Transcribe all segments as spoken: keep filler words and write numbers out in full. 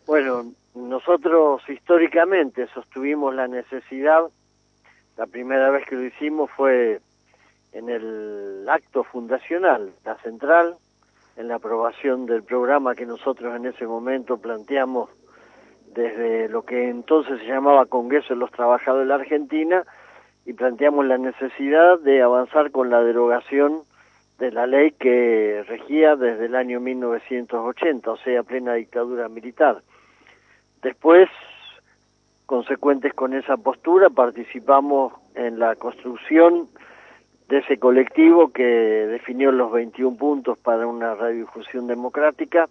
Bueno, nosotros históricamente sostuvimos la necesidad, la primera vez que lo hicimos fue en el acto fundacional, la central, en la aprobación del programa que nosotros en ese momento planteamos desde lo que entonces se llamaba Congreso de los Trabajadores de la Argentina, y planteamos la necesidad de avanzar con la derogación de la ley que regía desde el año mil novecientos ochenta, o sea, plena dictadura militar. Después, consecuentes con esa postura, participamos en la construcción de ese colectivo que definió los veintiún puntos para una radiodifusión democrática,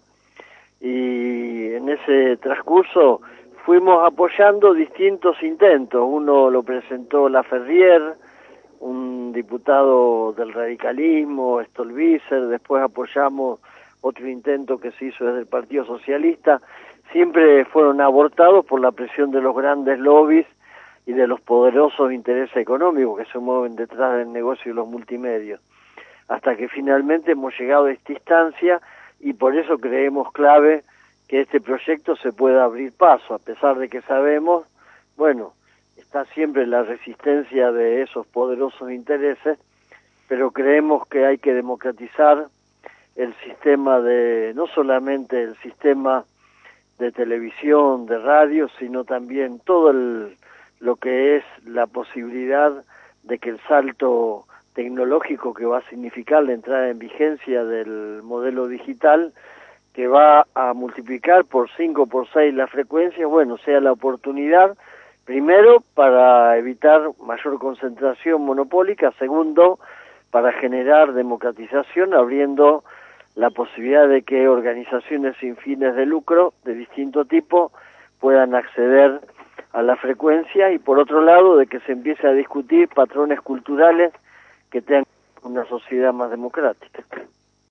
y en ese transcurso fuimos apoyando distintos intentos. Uno lo presentó Laferrière, un diputado del radicalismo, Stolbizer. Después apoyamos otro intento que se hizo desde el Partido Socialista. Siempre fueron abortados por la presión de los grandes lobbies y de los poderosos intereses económicos que se mueven detrás del negocio de los multimedios, hasta que finalmente hemos llegado a esta instancia, y por eso creemos clave que este proyecto se pueda abrir paso, a pesar de que sabemos, bueno, está siempre la resistencia de esos poderosos intereses, pero creemos que hay que democratizar el sistema de, no solamente el sistema de televisión, de radio, sino también todo el, lo que es la posibilidad de que el salto tecnológico que va a significar la entrada en vigencia del modelo digital, que va a multiplicar por cinco, por seis la frecuencia, bueno, sea la oportunidad, primero, para evitar mayor concentración monopólica; segundo, para generar democratización, abriendo la posibilidad de que organizaciones sin fines de lucro de distinto tipo puedan acceder a la frecuencia; y por otro lado, de que se empiece a discutir patrones culturales que tengan una sociedad más democrática.